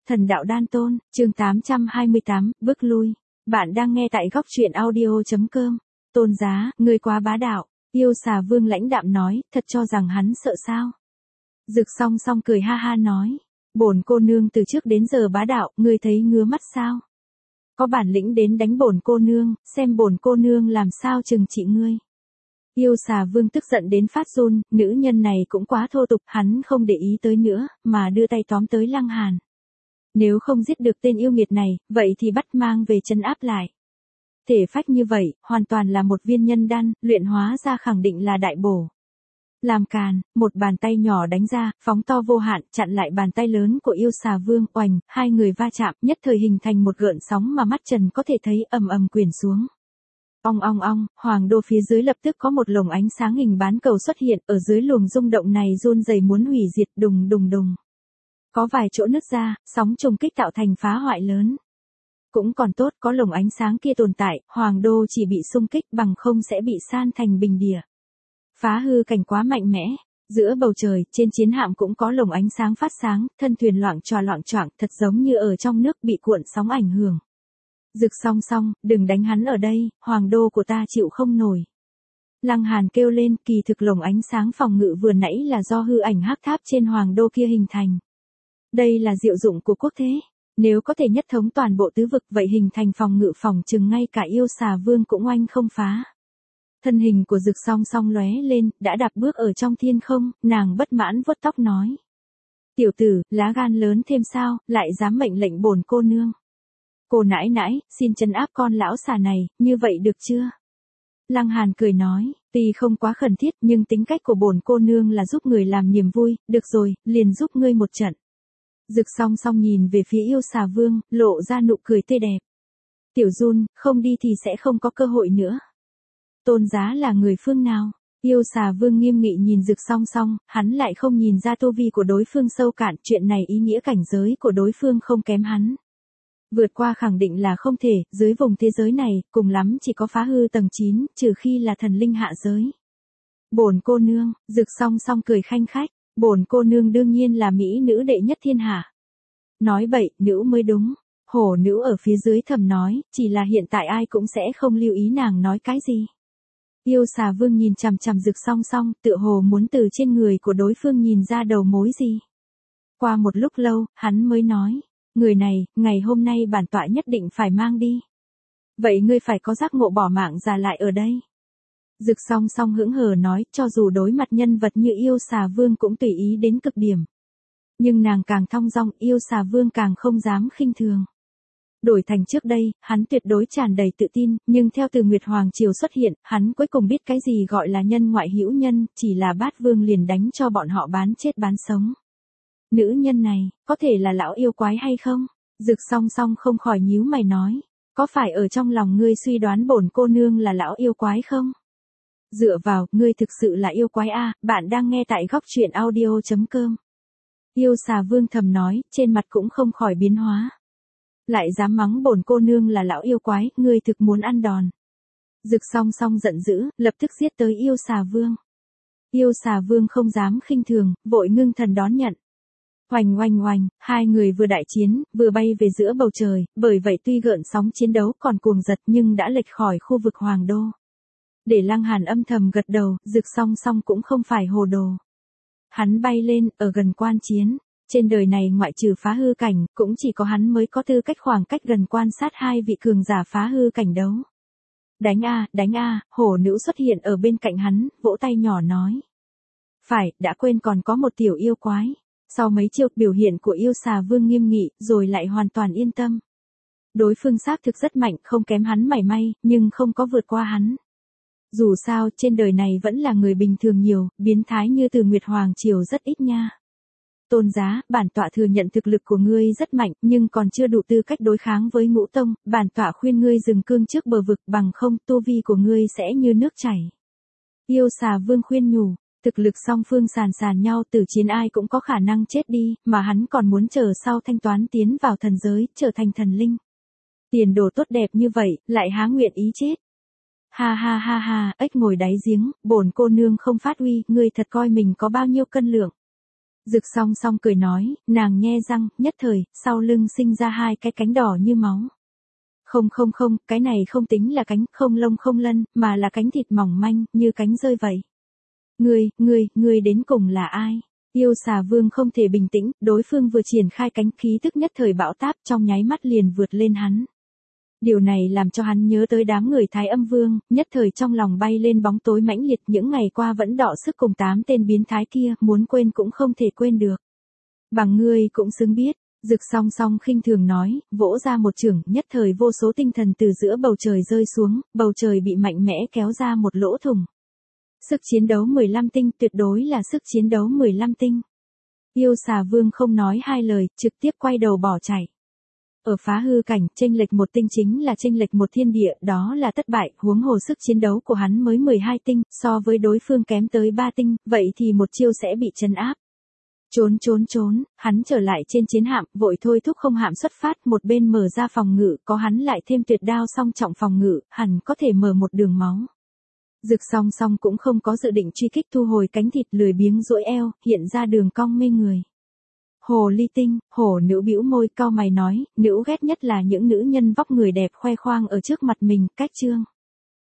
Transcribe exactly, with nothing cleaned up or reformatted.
Thần đạo đan tôn, chương tám trăm hai mươi tám, bước lui. Bạn đang nghe tại góc truyện audio.com. Tôn Giá, ngươi quá bá đạo. Yêu Xà Vương lãnh đạm nói, thật cho rằng hắn sợ sao? Dực Song Song cười ha ha nói, bổn cô nương từ trước đến giờ bá đạo, ngươi thấy ngứa mắt sao? Có bản lĩnh đến đánh bổn cô nương, xem bổn cô nương làm sao trừng trị ngươi. Yêu Xà Vương tức giận đến phát run, nữ nhân này cũng quá thô tục, hắn không để ý tới nữa, mà đưa tay tóm tới Lăng Hàn. Nếu không giết được tên yêu nghiệt này, vậy thì bắt mang về trấn áp lại. Thể phách như vậy, hoàn toàn là một viên nhân đan, luyện hóa ra khẳng định là đại bổ. Làm càn, một bàn tay nhỏ đánh ra, phóng to vô hạn, chặn lại bàn tay lớn của Yêu Xà Vương, oành, hai người va chạm, nhất thời hình thành một gợn sóng mà mắt trần có thể thấy ầm ầm quyển xuống. Ong ong ong, hoàng đô phía dưới lập tức có một lồng ánh sáng hình bán cầu xuất hiện, ở dưới luồng rung động này run rẩy muốn hủy diệt, đùng đùng đùng. Có vài chỗ nứt ra, sóng trùng kích tạo thành phá hoại lớn. Cũng còn tốt có lồng ánh sáng kia tồn tại, hoàng đô chỉ bị xung kích bằng không sẽ bị san thành bình địa. Phá hư cảnh quá mạnh mẽ, giữa bầu trời, trên chiến hạm cũng có lồng ánh sáng phát sáng, thân thuyền loạng choạng loạng choạng, thật giống như ở trong nước bị cuộn sóng ảnh hưởng. Dực Song Song, đừng đánh hắn ở đây, hoàng đô của ta chịu không nổi. Lăng Hàn kêu lên, kỳ thực lồng ánh sáng phòng ngự vừa nãy là do hư ảnh hắc tháp trên hoàng đô kia hình thành. Đây là diệu dụng của quốc thế, nếu có thể nhất thống toàn bộ tứ vực vậy hình thành phòng ngự phòng chừng ngay cả Yêu Xà Vương cũng oanh không phá. Thân hình của Dực Song Song lóe lên, đã đạp bước ở trong thiên không, nàng bất mãn vuốt tóc nói. Tiểu tử, lá gan lớn thêm sao, lại dám mệnh lệnh bổn cô nương. Cô nãi nãi, xin trấn áp con lão xà này, như vậy được chưa? Lăng Hàn cười nói, tuy không quá khẩn thiết nhưng tính cách của bổn cô nương là giúp người làm niềm vui, được rồi, liền giúp ngươi một trận. Dực Song Song nhìn về phía Yêu Xà Vương, lộ ra nụ cười tươi đẹp. Tiểu Jun, không đi thì sẽ không có cơ hội nữa. Tôn Giá là người phương nào? Yêu Xà Vương nghiêm nghị nhìn Dực Song Song, hắn lại không nhìn ra tu vi của đối phương sâu cạn, chuyện này ý nghĩa cảnh giới của đối phương không kém hắn. Vượt qua khẳng định là không thể, dưới vùng thế giới này, cùng lắm chỉ có phá hư tầng chín, trừ khi là thần linh hạ giới. Bổn cô nương, Dực Song Song cười khanh khách, bổn cô nương đương nhiên là mỹ nữ đệ nhất thiên hạ. Nói bậy, nữ mới đúng. Hổ nữ ở phía dưới thầm nói, chỉ là hiện tại ai cũng sẽ không lưu ý nàng nói cái gì. Yêu Xà Vương nhìn chằm chằm Dực Song Song, tựa hồ muốn từ trên người của đối phương nhìn ra đầu mối gì. Qua một lúc lâu, hắn mới nói, người này, ngày hôm nay bản tọa nhất định phải mang đi. Vậy ngươi phải có giác ngộ bỏ mạng già lại ở đây. Dực Song Song hững hờ nói, cho dù đối mặt nhân vật như Yêu Xà Vương cũng tùy ý đến cực điểm. Nhưng nàng càng thong dong, Yêu Xà Vương càng không dám khinh thường. Đổi thành trước đây, hắn tuyệt đối tràn đầy tự tin, nhưng theo từ Nguyệt Hoàng Triều xuất hiện, hắn cuối cùng biết cái gì gọi là nhân ngoại hữu nhân, chỉ là Bát Vương liền đánh cho bọn họ bán chết bán sống. Nữ nhân này, có thể là lão yêu quái hay không? Dực Song Song không khỏi nhíu mày nói, có phải ở trong lòng ngươi suy đoán bổn cô nương là lão yêu quái không? Dựa vào, ngươi thực sự là yêu quái a, bạn đang nghe tại góc truyện audio.com. Yêu Xà Vương thầm nói, trên mặt cũng không khỏi biến hóa. Lại dám mắng bổn cô nương là lão yêu quái, ngươi thực muốn ăn đòn. Dực Song Song giận dữ, lập tức giết tới Yêu Xà Vương. Yêu Xà Vương không dám khinh thường, vội ngưng thần đón nhận. Oành oành oành, hai người vừa đại chiến, vừa bay về giữa bầu trời, bởi vậy tuy gợn sóng chiến đấu còn cuồng giật nhưng đã lệch khỏi khu vực hoàng đô. Để Lăng Hàn âm thầm gật đầu, Dực Song Song cũng không phải hồ đồ. Hắn bay lên, ở gần quan chiến. Trên đời này ngoại trừ phá hư cảnh, cũng chỉ có hắn mới có tư cách khoảng cách gần quan sát hai vị cường giả phá hư cảnh đấu. Đánh a, đánh a, hổ nữ xuất hiện ở bên cạnh hắn, vỗ tay nhỏ nói. Phải, đã quên còn có một tiểu yêu quái. Sau mấy chiêu biểu hiện của Yêu Xà Vương nghiêm nghị, rồi lại hoàn toàn yên tâm. Đối phương xác thực rất mạnh, không kém hắn mảy may, nhưng không có vượt qua hắn. Dù sao, trên đời này vẫn là người bình thường nhiều, biến thái như từ Nguyệt Hoàng Triều rất ít nha. Tôn Giá, bản tọa thừa nhận thực lực của ngươi rất mạnh, nhưng còn chưa đủ tư cách đối kháng với Ngũ Tông, bản tọa khuyên ngươi dừng cương trước bờ vực, bằng không tu vi của ngươi sẽ như nước chảy. Yêu Xà Vương khuyên nhủ, thực lực song phương sàn sàn nhau, tử chiến ai cũng có khả năng chết đi, mà hắn còn muốn chờ sau thanh toán tiến vào thần giới, trở thành thần linh. Tiền đồ tốt đẹp như vậy, lại há nguyện ý chết. Ha ha ha ha, ếch ngồi đáy giếng, bổn cô nương không phát uy, ngươi thật coi mình có bao nhiêu cân lượng. Dực song song cười nói, nàng nhe răng, nhất thời, sau lưng sinh ra hai cái cánh đỏ như máu. Không không không, cái này không tính là cánh, không lông không lân, mà là cánh thịt mỏng manh, như cánh rơi vậy. Ngươi, ngươi, ngươi đến cùng là ai? Yêu xà vương không thể bình tĩnh, đối phương vừa triển khai cánh, khí tức nhất thời bão táp, trong nháy mắt liền vượt lên hắn. Điều này làm cho hắn nhớ tới đám người Thái Âm Vương, nhất thời trong lòng bay lên bóng tối mãnh liệt, những ngày qua vẫn đọ sức cùng tám tên biến thái kia, muốn quên cũng không thể quên được. Bằng ngươi cũng xứng biết. Dực song song khinh thường nói, vỗ ra một chưởng, nhất thời vô số tinh thần từ giữa bầu trời rơi xuống, bầu trời bị mạnh mẽ kéo ra một lỗ thủng. Sức chiến đấu mười lăm tinh, tuyệt đối là sức chiến đấu mười lăm tinh. Yêu xà vương không nói hai lời, trực tiếp quay đầu bỏ chạy. Ở phá hư cảnh, chênh lệch một tinh chính là chênh lệch một thiên địa, đó là thất bại, huống hồ sức chiến đấu của hắn mới mười hai tinh, so với đối phương kém tới ba tinh, vậy thì một chiêu sẽ bị trấn áp. Trốn trốn trốn, hắn trở lại trên chiến hạm, vội thôi thúc không hạm xuất phát, một bên mở ra phòng ngự, có hắn lại thêm tuyệt đao song trọng phòng ngự, hẳn có thể mở một đường máu. Dực song song cũng không có dự định truy kích, thu hồi cánh thịt lười biếng duỗi eo, hiện ra đường cong mê người. Hồ ly tinh, hổ nữ bĩu môi cau mày nói, nữ ghét nhất là những nữ nhân vóc người đẹp khoe khoang ở trước mặt mình, cách trương.